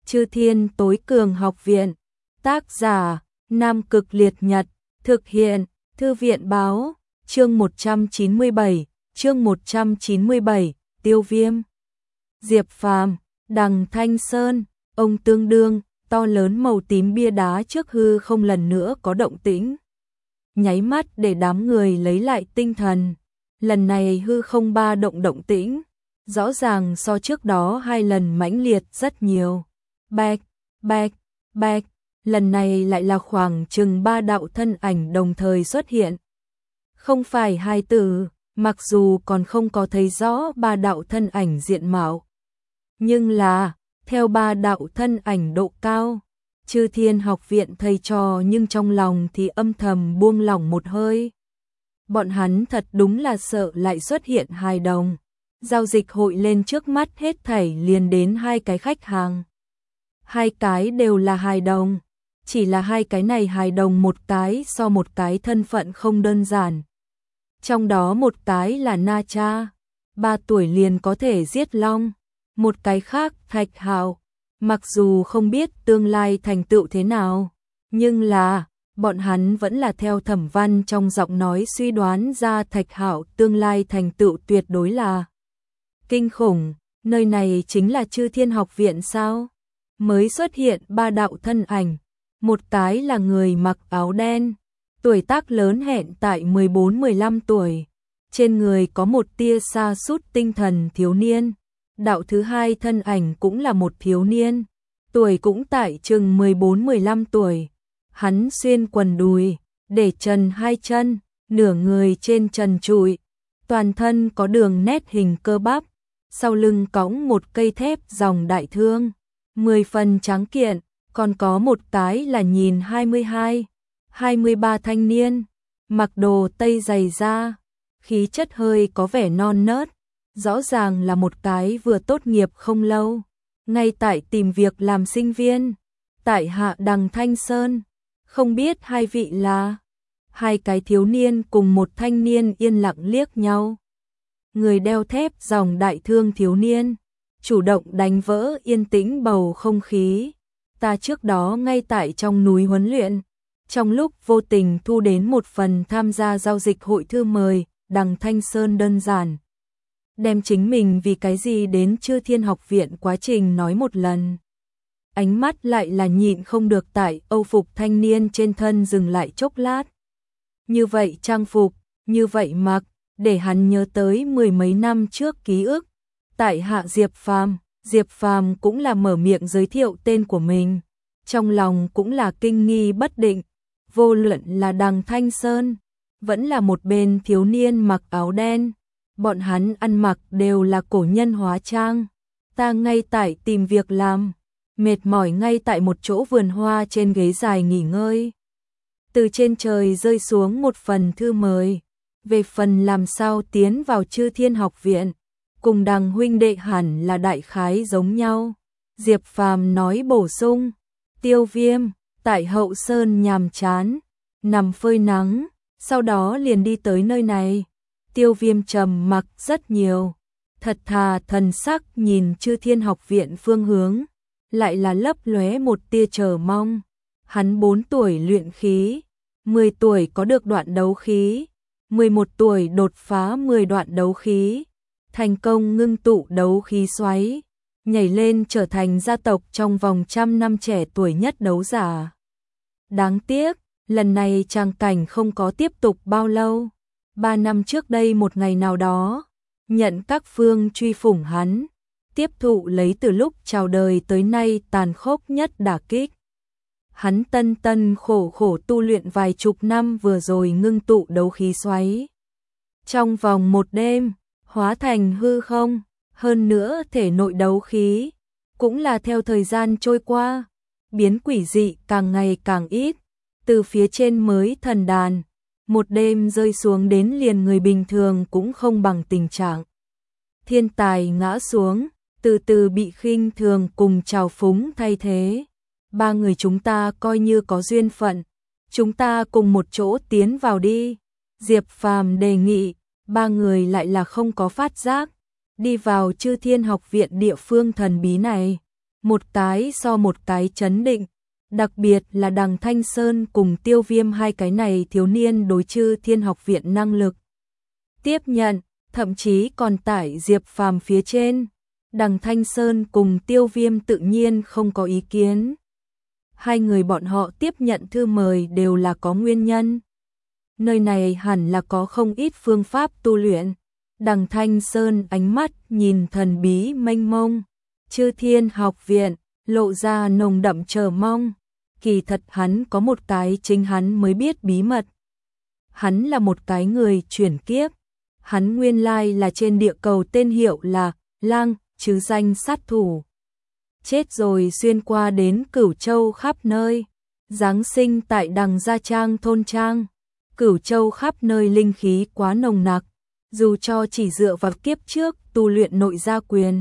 Chư Thiên Tối Cường Học Viện. Tác giả: Nam Cực Liệt Nhật. Thực hiện: Thư viện báo. Chương 197. Tiêu Viêm. Diệp Phàm, Đằng Thanh Sơn. Ông tương đương, to lớn màu tím bia đá trước hư không lần nữa có động tĩnh. Nháy mắt để đám người lấy lại tinh thần. Lần này hư không ba động tĩnh, rõ ràng so trước đó 2 lần mãnh liệt rất nhiều. Bạch, bạch, bạch, lần này lại là khoảng chừng 3 đạo thân ảnh đồng thời xuất hiện. Không phải 2 từ, mặc dù còn không có thấy rõ 3 đạo thân ảnh diện mạo. Nhưng là, theo 3 đạo thân ảnh độ cao, Chư Thiên Học Viện thầy trò nhưng trong lòng thì âm thầm buông lỏng một hơi. Bọn hắn thật đúng là sợ lại xuất hiện hài đồng. Giao dịch hội lên trước mắt hết thảy liền đến 2 cái khách hàng. 2 cái đều là hài đồng, chỉ là 2 cái này hài đồng một cái so một cái thân phận không đơn giản. Trong đó một cái là Na Cha, 3 tuổi liền có thể giết long, một cái khác Thạch Hạo, mặc dù không biết tương lai thành tựu thế nào, nhưng là bọn hắn vẫn là theo Thẩm Văn trong giọng nói suy đoán ra Thạch Hạo tương lai thành tựu tuyệt đối là kinh khủng. Nơi này chính là Chư Thiên Học Viện sao? Mới xuất hiện 3 đạo thân ảnh, một cái là người mặc áo đen, tuổi tác lớn hẹn tại 14-15 tuổi, trên người có một tia sa sút tinh thần thiếu niên. Đạo thứ 2 thân ảnh cũng là một thiếu niên, tuổi cũng tại chừng 14-15 tuổi. Hắn xuyên quần đùi, để trần 2 chân, nửa người trên trần trụi, toàn thân có đường nét hình cơ bắp, sau lưng cõng một cây thép dòng đại thương, 10 phần tráng kiện, còn có một cái là nhìn 22-23 thanh niên, mặc đồ tây dày da, khí chất hơi có vẻ non nớt, rõ ràng là một cái vừa tốt nghiệp không lâu, ngay tại tìm việc làm sinh viên, tại hạ Đằng Thanh Sơn. Không biết 2 vị là? 2 cái thiếu niên cùng một thanh niên yên lặng liếc nhau. Người đeo thép dòng đại thương thiếu niên, chủ động đánh vỡ yên tĩnh bầu không khí. Ta trước đó ngay tại trong núi huấn luyện, trong lúc vô tình thu đến một phần tham gia giao dịch hội thư mời. Đằng Thanh Sơn đơn giản đem chính mình vì cái gì đến Chư Thiên Học Viện quá trình nói một lần. Ánh mắt lại là nhịn không được tại âu phục thanh niên trên thân dừng lại chốc lát. Như vậy trang phục, như vậy mặc, để hắn nhớ tới 10 mấy năm trước ký ức. Tại hạ Diệp Phàm cũng là mở miệng giới thiệu tên của mình, trong lòng cũng là kinh nghi bất định. Vô luận là Đằng Thanh Sơn, vẫn là một bên thiếu niên mặc áo đen, bọn hắn ăn mặc đều là cổ nhân hóa trang. Ta ngay tại tìm việc làm, mệt mỏi ngay tại một chỗ vườn hoa trên ghế dài nghỉ ngơi. Từ trên trời rơi xuống một phần thư mời, về phần làm sao tiến vào Chư Thiên Học Viện, cùng Đằng huynh đệ hẳn là đại khái giống nhau. Diệp Phàm nói bổ sung, Tiêu Viêm, tại Hậu Sơn nhàm chán, nằm phơi nắng, sau đó liền đi tới nơi này. Tiêu Viêm trầm mặc rất nhiều, thật thà thần sắc nhìn Chư Thiên Học Viện phương hướng, lại là lấp lóe một tia chờ mong. Hắn 4 tuổi luyện khí, 10 tuổi có được đoạn đấu khí, 11 tuổi đột phá 10 đoạn đấu khí, thành công ngưng tụ đấu khí xoáy, nhảy lên trở thành gia tộc trong vòng 100 năm trẻ tuổi nhất đấu giả. Đáng tiếc, lần này tràng cảnh không có tiếp tục bao lâu. 3 năm trước đây một ngày nào đó, nhận các phương truy phủng hắn, tiếp thụ lấy từ lúc chào đời tới nay tàn khốc nhất đả kích. Hắn tân khổ tu luyện vài chục năm vừa rồi ngưng tụ đấu khí xoáy. Trong vòng một đêm, hóa thành hư không, hơn nữa thể nội đấu khí, cũng là theo thời gian trôi qua, biến quỷ dị càng ngày càng ít, từ phía trên mới thần đàn, một đêm rơi xuống đến liền người bình thường cũng không bằng tình trạng. Thiên tài ngã xuống, từ từ bị khinh thường cùng trào phúng thay thế. 3 người chúng ta coi như có duyên phận, chúng ta cùng một chỗ tiến vào đi. Diệp Phàm đề nghị, 3 người lại là không có phát giác, đi vào Chư Thiên Học Viện địa phương thần bí này. một cái so một cái chấn định, đặc biệt là Đằng Thanh Sơn cùng Tiêu Viêm, hai cái này thiếu niên đối Chư Thiên Học Viện năng lực tiếp nhận, thậm chí còn tải Diệp Phàm phía trên. Đằng Thanh Sơn cùng Tiêu Viêm tự nhiên không có ý kiến. Hai người bọn họ tiếp nhận thư mời đều là có nguyên nhân. Nơi này hẳn là có không ít phương pháp tu luyện. Đằng Thanh Sơn ánh mắt nhìn thần bí mênh mông, Chư Thiên Học Viện, lộ ra nồng đậm chờ mong. Kỳ thật hắn có một cái chính hắn mới biết bí mật. Hắn là một cái người chuyển kiếp. Hắn nguyên lai là trên địa cầu tên hiệu là Lang, chứ danh sát thủ. Chết rồi xuyên qua đến Cửu Châu khắp nơi. Giáng sinh tại Đằng Gia Trang thôn trang. Cửu Châu khắp nơi linh khí quá nồng nặc. Dù cho chỉ dựa vào kiếp trước tu luyện nội gia quyền,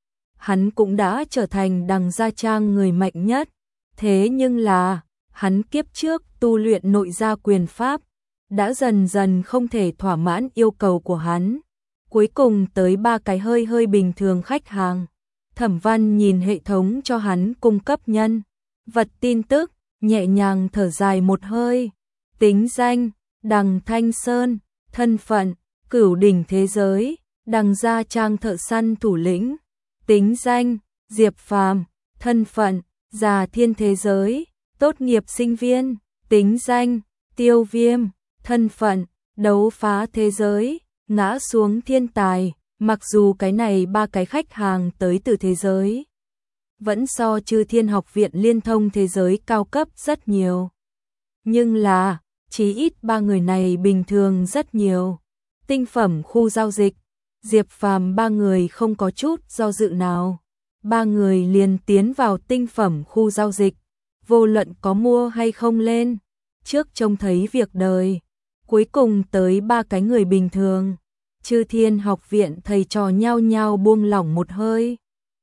hắn cũng đã trở thành Đằng Gia Trang người mạnh nhất. Thế nhưng là, hắn kiếp trước tu luyện nội gia quyền pháp, đã dần dần không thể thỏa mãn yêu cầu của hắn. Cuối cùng tới 3 cái hơi bình thường khách hàng. Thẩm Văn nhìn hệ thống cho hắn cung cấp nhân vật tin tức, nhẹ nhàng thở dài một hơi. Tính danh, Đằng Thanh Sơn, thân phận, Cửu đỉnh thế giới, Đằng Gia Trang thợ săn thủ lĩnh. Tính danh, Diệp Phàm, thân phận, Già Thiên thế giới, tốt nghiệp sinh viên. Tính danh, Tiêu Viêm, thân phận, đấu phá thế giới, ngã xuống thiên tài. Mặc dù cái này 3 cái khách hàng tới từ thế giới vẫn so Chư Thiên Học Viện liên thông thế giới cao cấp rất nhiều, nhưng là chí ít 3 người này bình thường rất nhiều. Tinh phẩm khu giao dịch, Diệp Phàm 3 người không có chút do dự nào. 3 người liền tiến vào tinh phẩm khu giao dịch, vô luận có mua hay không lên, trước trông thấy việc đời. Cuối cùng tới 3 cái người bình thường. Chư Thiên Học Viện thầy trò nhao nhao buông lỏng một hơi.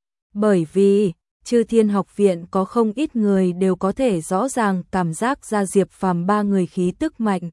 Bởi vì, Chư Thiên Học Viện có không ít người đều có thể rõ ràng cảm giác ra Diệp Phàm 3 người khí tức mạnh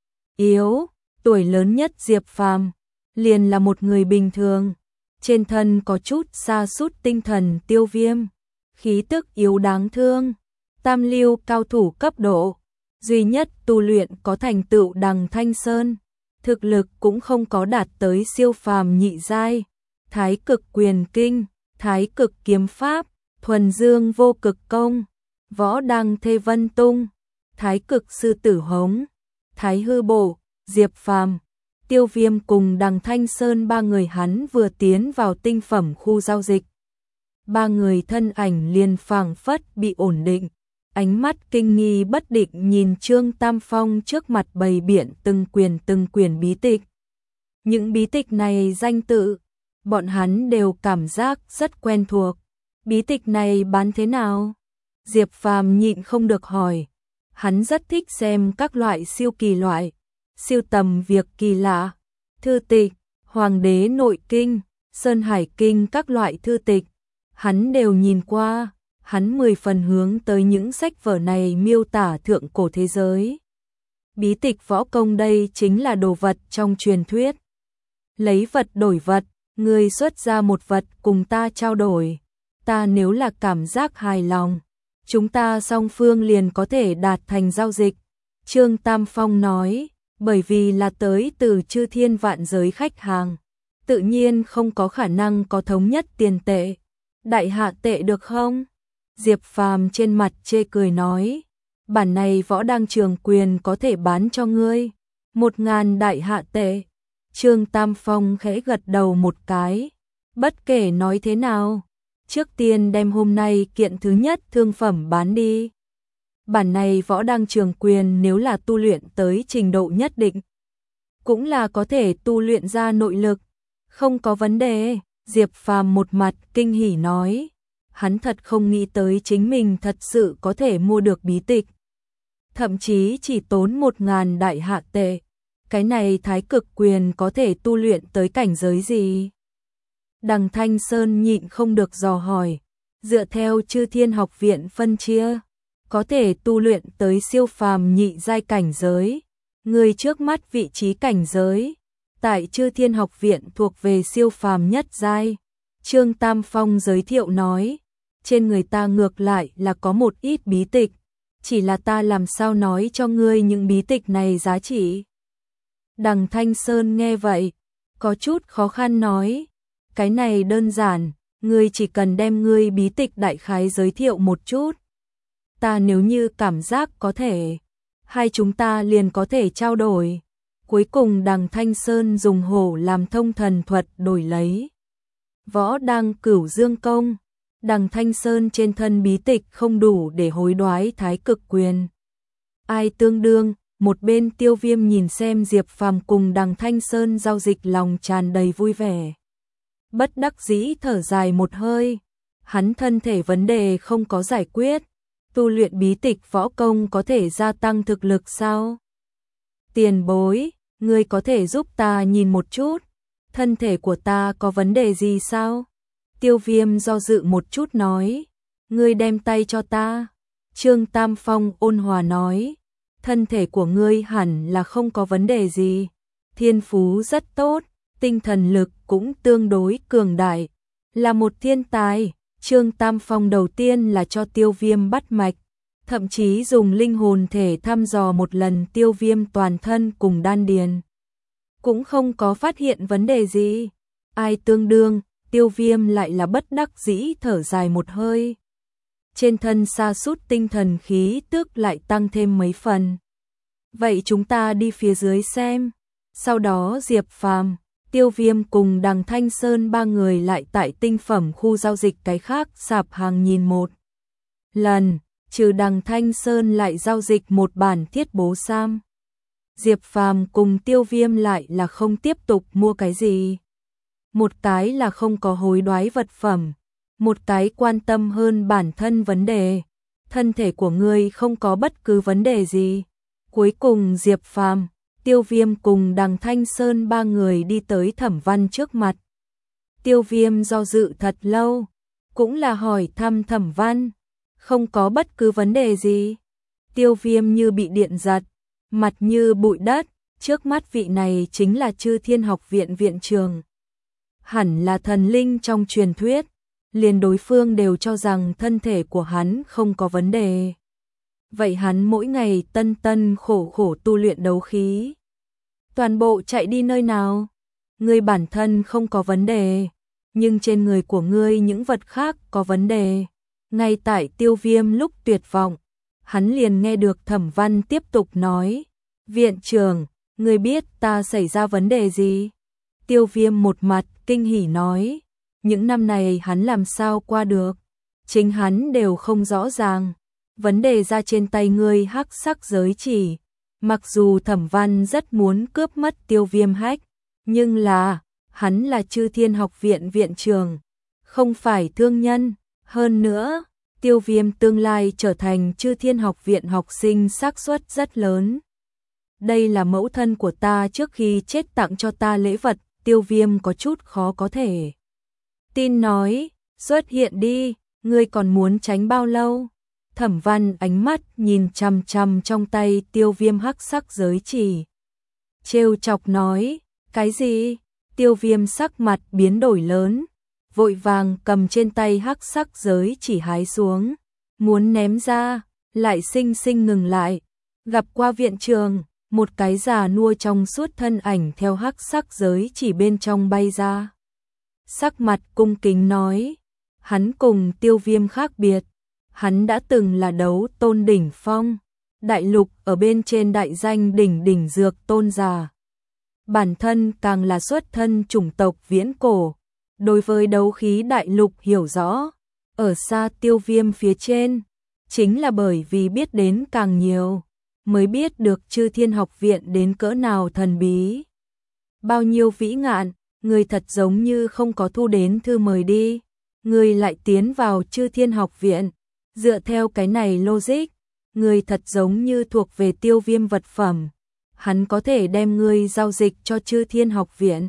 yếu. Tuổi lớn nhất Diệp Phàm liền là một người bình thường, trên thân có chút sa sút tinh thần. Tiêu Viêm, khí tức yếu đáng thương, tam lưu cao thủ cấp độ, duy nhất tu luyện có thành tựu Đằng Thanh Sơn, thực lực cũng không có đạt tới siêu phàm nhị giai. Thái Cực Quyền Kinh, Thái Cực Kiếm Pháp, Thuần Dương Vô Cực Công, Võ Đăng Thê Vân Tung, Thái Cực Sư Tử Hống, Thái Hư Bộ. Diệp Phàm, Tiêu Viêm cùng Đằng Thanh Sơn 3 người hắn vừa tiến vào tinh phẩm khu giao dịch. 3 người thân ảnh liền phảng phất bị ổn định, ánh mắt kinh nghi bất định nhìn Trương Tam Phong trước mặt bày biện từng quyền bí tịch. Những bí tịch này danh tự, bọn hắn đều cảm giác rất quen thuộc. Bí tịch này bán thế nào? Diệp Phàm nhịn không được hỏi. Hắn rất thích xem các loại siêu kỳ loại, siêu tầm việc kỳ lạ, thư tịch, Hoàng đế nội kinh, Sơn Hải kinh, các loại thư tịch. Hắn đều nhìn qua, hắn 10 phần hướng tới những sách vở này miêu tả thượng cổ thế giới. Bí tịch võ công đây chính là đồ vật trong truyền thuyết. Lấy vật đổi vật, người xuất ra một vật cùng ta trao đổi. Ta nếu là cảm giác hài lòng, chúng ta song phương liền có thể đạt thành giao dịch. Trương Tam Phong nói, bởi vì là tới từ chư thiên vạn giới khách hàng, tự nhiên không có khả năng có thống nhất tiền tệ. Đại hạ tệ được không? Diệp Phàm trên mặt chê cười nói, bản này võ đăng trường quyền có thể bán cho ngươi 1000 đại hạ tệ. Trương Tam Phong khẽ gật đầu một cái, bất kể nói thế nào, trước tiên đem hôm nay kiện thứ nhất thương phẩm bán đi. Bản này võ đăng trường quyền nếu là tu luyện tới trình độ nhất định, cũng là có thể tu luyện ra nội lực, không có vấn đề. Diệp Phàm một mặt kinh hỉ nói, hắn thật không nghĩ tới chính mình thật sự có thể mua được bí tịch. Thậm chí chỉ tốn 1000 đại hạ tệ. Cái này thái cực quyền có thể tu luyện tới cảnh giới gì? Đằng Thanh Sơn nhịn không được dò hỏi, dựa theo chư thiên học viện phân chia, có thể tu luyện tới siêu phàm nhị giai cảnh giới. Người trước mắt vị trí cảnh giới tại chư thiên học viện thuộc về siêu phàm nhất giai. Trương Tam Phong giới thiệu nói, trên người ta ngược lại là có một ít bí tịch, chỉ là ta làm sao nói cho ngươi những bí tịch này giá trị. Đằng Thanh Sơn nghe vậy, có chút khó khăn nói, cái này đơn giản, ngươi chỉ cần đem ngươi bí tịch đại khái giới thiệu một chút. Ta nếu như cảm giác có thể, hai chúng ta liền có thể trao đổi. Cuối cùng đằng Thanh Sơn dùng hổ làm thông thần thuật đổi lấy võ đăng cửu dương công. Đằng Thanh Sơn trên thân bí tịch không đủ để hối đoái thái cực quyền. Ai tương đương, một bên Tiêu Viêm nhìn xem Diệp Phàm cùng đằng Thanh Sơn giao dịch lòng tràn đầy vui vẻ. Bất đắc dĩ thở dài một hơi, hắn thân thể vấn đề không có giải quyết, tu luyện bí tịch võ công có thể gia tăng thực lực sao? Tiền bối, ngươi có thể giúp ta nhìn một chút, thân thể của ta có vấn đề gì sao? Tiêu Viêm do dự một chút nói, ngươi đem tay cho ta. Trương Tam Phong ôn hòa nói, thân thể của ngươi hẳn là không có vấn đề gì, thiên phú rất tốt, tinh thần lực cũng tương đối cường đại, là một thiên tài. Trương Tam Phong đầu tiên là cho Tiêu Viêm bắt mạch, thậm chí dùng linh hồn thể thăm dò một lần Tiêu Viêm toàn thân cùng đan điền, cũng không có phát hiện vấn đề gì. Ai tương đương, Tiêu Viêm lại là bất đắc dĩ thở dài một hơi. Trên thân sa sút tinh thần khí tức lại tăng thêm mấy phần. Vậy chúng ta đi phía dưới xem. Sau đó Diệp Phàm, Tiêu Viêm cùng đằng Thanh Sơn ba người lại tại tinh phẩm khu giao dịch cái khác sạp hàng nhìn một lần, trừ đằng Thanh Sơn lại giao dịch một bản thiết bố sam. Diệp Phàm cùng Tiêu Viêm lại là không tiếp tục mua cái gì. Một cái là không có hối đoái vật phẩm, một cái quan tâm hơn bản thân vấn đề. Thân thể của ngươi không có bất cứ vấn đề gì. Cuối cùng Diệp Phàm, Tiêu Viêm cùng đằng Thanh Sơn ba người đi tới Thẩm Văn trước mặt. Tiêu Viêm do dự thật lâu, cũng là hỏi thăm Thẩm Văn, không có bất cứ vấn đề gì. Tiêu Viêm như bị điện giật, mặt như bụi đất, trước mắt vị này chính là Chư Thiên Học Viện viện trưởng. Hẳn là thần linh trong truyền thuyết, liền đối phương đều cho rằng thân thể của hắn không có vấn đề. Vậy hắn mỗi ngày tân tân khổ khổ tu luyện đấu khí, toàn bộ chạy đi nơi nào? Ngươi bản thân không có vấn đề, nhưng trên người của ngươi những vật khác có vấn đề. Ngay tại Tiêu Viêm lúc tuyệt vọng, hắn liền nghe được Thẩm Văn tiếp tục nói, viện trưởng, ngươi biết ta xảy ra vấn đề gì? Tiêu Viêm một mặt kinh hỉ nói, những năm này hắn làm sao qua được, chính hắn đều không rõ ràng. Vấn đề ra trên tay ngươi hắc sắc giới chỉ. Mặc dù Thẩm Văn rất muốn cướp mất Tiêu Viêm hách, nhưng là, hắn là Chư Thiên Học Viện viện trưởng, không phải thương nhân. Hơn nữa, Tiêu Viêm tương lai trở thành Chư Thiên Học Viện học sinh xác suất rất lớn. Đây là mẫu thân của ta trước khi chết tặng cho ta lễ vật. Tiêu Viêm có chút khó có thể tin nói, xuất hiện đi, ngươi còn muốn tránh bao lâu? Thẩm Văn ánh mắt nhìn chằm chằm trong tay Tiêu Viêm hắc sắc giới chỉ, trêu chọc nói, cái gì? Tiêu Viêm sắc mặt biến đổi lớn, vội vàng cầm trên tay hắc sắc giới chỉ hái xuống, muốn ném ra, lại xinh xinh ngừng lại. Gặp qua viện trường, một cái già nua trong suốt thân ảnh theo hắc sắc giới chỉ bên trong bay ra. Sắc mặt cung kính nói, hắn cùng Tiêu Viêm khác biệt, hắn đã từng là đấu tôn đỉnh phong, đại lục ở bên trên đại danh đỉnh dược tôn giả. Bản thân càng là xuất thân chủng tộc viễn cổ, đối với đấu khí đại lục hiểu rõ, ở xa Tiêu Viêm phía trên, chính là bởi vì biết đến càng nhiều, mới biết được Chư Thiên Học Viện đến cỡ nào thần bí. Bao nhiêu vĩ ngạn, người thật giống như không có thu đến thư mời đi, người lại tiến vào Chư Thiên Học Viện. Dựa theo cái này logic, người thật giống như thuộc về Tiêu Viêm vật phẩm, hắn có thể đem ngươi giao dịch cho Chư Thiên Học Viện.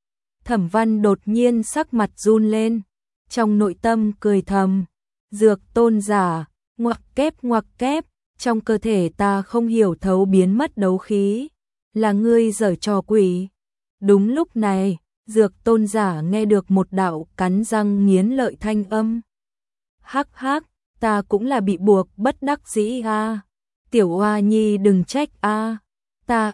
Thẩm Văn đột nhiên sắc mặt run lên, trong nội tâm cười thầm, dược tôn giả, ngoặc kép, trong cơ thể ta không hiểu thấu biến mất đấu khí, là ngươi giở trò quỷ. Đúng lúc này, dược tôn giả nghe được một đạo cắn răng nghiến lợi thanh âm. Hắc hắc, ta cũng là bị buộc bất đắc dĩ a. Tiểu Oa Nhi đừng trách a. Ta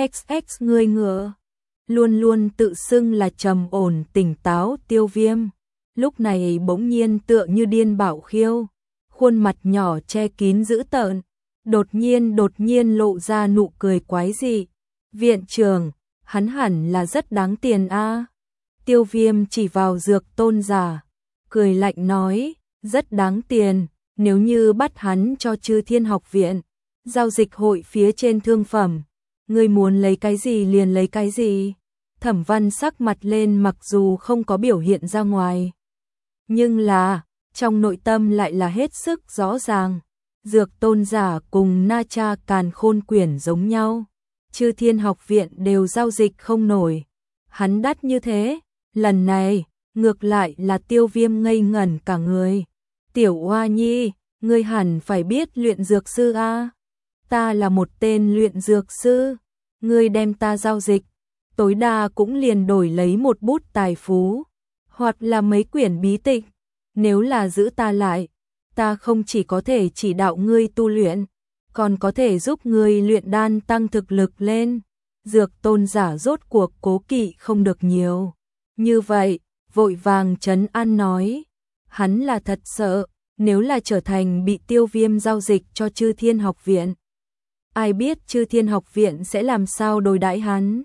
xxx ngươi ngựa. Luôn luôn tự xưng là trầm ổn tỉnh táo Tiêu Viêm. Lúc này bỗng nhiên tựa như điên bảo khiêu. Khuôn mặt nhỏ che kín dữ tợn. Đột nhiên lộ ra nụ cười quái dị. Viện trưởng, hắn hẳn là rất đáng tiền a. Tiêu Viêm chỉ vào Dược Tôn giả, cười lạnh nói, rất đáng tiền, nếu như bắt hắn cho Chư Thiên Học Viện, giao dịch hội phía trên thương phẩm, ngươi muốn lấy cái gì liền lấy cái gì. Thẩm Văn sắc mặt lên mặc dù không có biểu hiện ra ngoài, nhưng là, trong nội tâm lại là hết sức rõ ràng. Dược Tôn giả cùng Na Cha Càn Khôn Quyển giống nhau, Chư Thiên Học Viện đều giao dịch không nổi. Hắn đắt như thế, lần này, ngược lại là Tiêu Viêm ngây ngẩn cả người. Tiểu Oa Nhi, ngươi hẳn phải biết luyện dược sư a. Ta là một tên luyện dược sư, ngươi đem ta giao dịch, tối đa cũng liền đổi lấy một bút tài phú, hoặc là mấy quyển bí tịch. Nếu là giữ ta lại, ta không chỉ có thể chỉ đạo ngươi tu luyện, còn có thể giúp ngươi luyện đan tăng thực lực lên. Dược Tôn giả rốt cuộc cố kỵ không được nhiều. Như vậy, vội vàng trấn an nói, hắn là thật sợ, nếu là trở thành bị Tiêu Viêm giao dịch cho Chư Thiên Học Viện. Ai biết Chư Thiên Học Viện sẽ làm sao đối đãi hắn.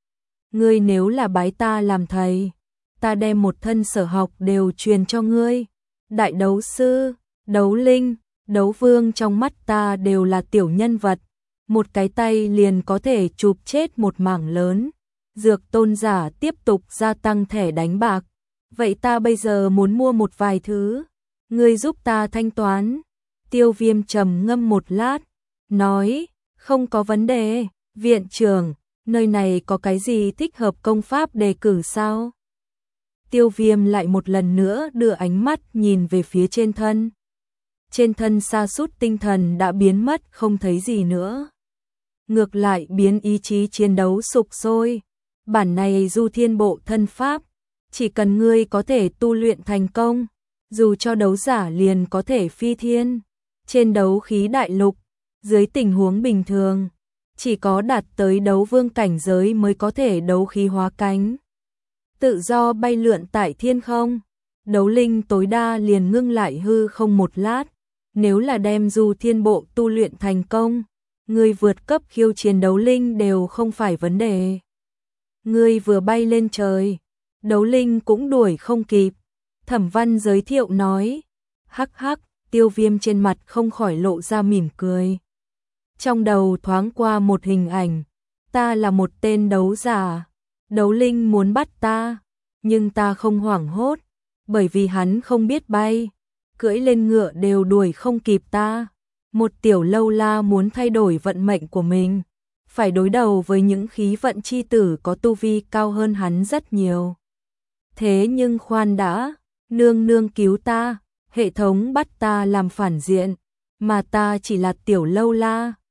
Ngươi nếu là bái ta làm thầy, ta đem một thân sở học đều truyền cho ngươi. Đại đấu sư, đấu linh, đấu vương trong mắt ta đều là tiểu nhân vật, một cái tay liền có thể chụp chết một mảng lớn. Dược Tôn giả tiếp tục gia tăng thẻ đánh bạc. Vậy ta bây giờ muốn mua một vài thứ, ngươi giúp ta thanh toán. Tiêu Viêm trầm ngâm một lát, nói, không có vấn đề, viện trưởng, nơi này có cái gì thích hợp công pháp đề cử sao? Tiêu Viêm lại một lần nữa đưa ánh mắt nhìn về phía trên thân. Trên thân sa sút tinh thần đã biến mất không thấy gì nữa. Ngược lại biến ý chí chiến đấu sục sôi. Bản này Du Thiên Bộ thân pháp, chỉ cần ngươi có thể tu luyện thành công, dù cho đấu giả liền có thể phi thiên. Trên đấu khí đại lục, dưới tình huống bình thường, chỉ có đạt tới đấu vương cảnh giới mới có thể đấu khí hóa cánh, tự do bay lượn tại thiên không. Đấu linh tối đa liền ngưng lại hư không một lát. Nếu là đem Du Thiên Bộ tu luyện thành công, ngươi vượt cấp khiêu chiến đấu linh đều không phải vấn đề. Ngươi vừa bay lên trời, đấu linh cũng đuổi không kịp. Thẩm Văn giới thiệu nói. Hắc hắc, Tiêu Viêm trên mặt không khỏi lộ ra mỉm cười. Trong đầu thoáng qua một hình ảnh, ta là một tên đấu giả, đấu linh muốn bắt ta, nhưng ta không hoảng hốt, bởi vì hắn không biết bay, cưỡi lên ngựa đều đuổi không kịp ta. Một tiểu lâu la muốn thay đổi vận mệnh của mình, phải đối đầu với những khí vận chi tử có tu vi cao hơn hắn rất nhiều. Thế nhưng khoan đã, nương nương cứu ta, hệ thống bắt ta làm phản diện, mà ta chỉ là tiểu lâu la,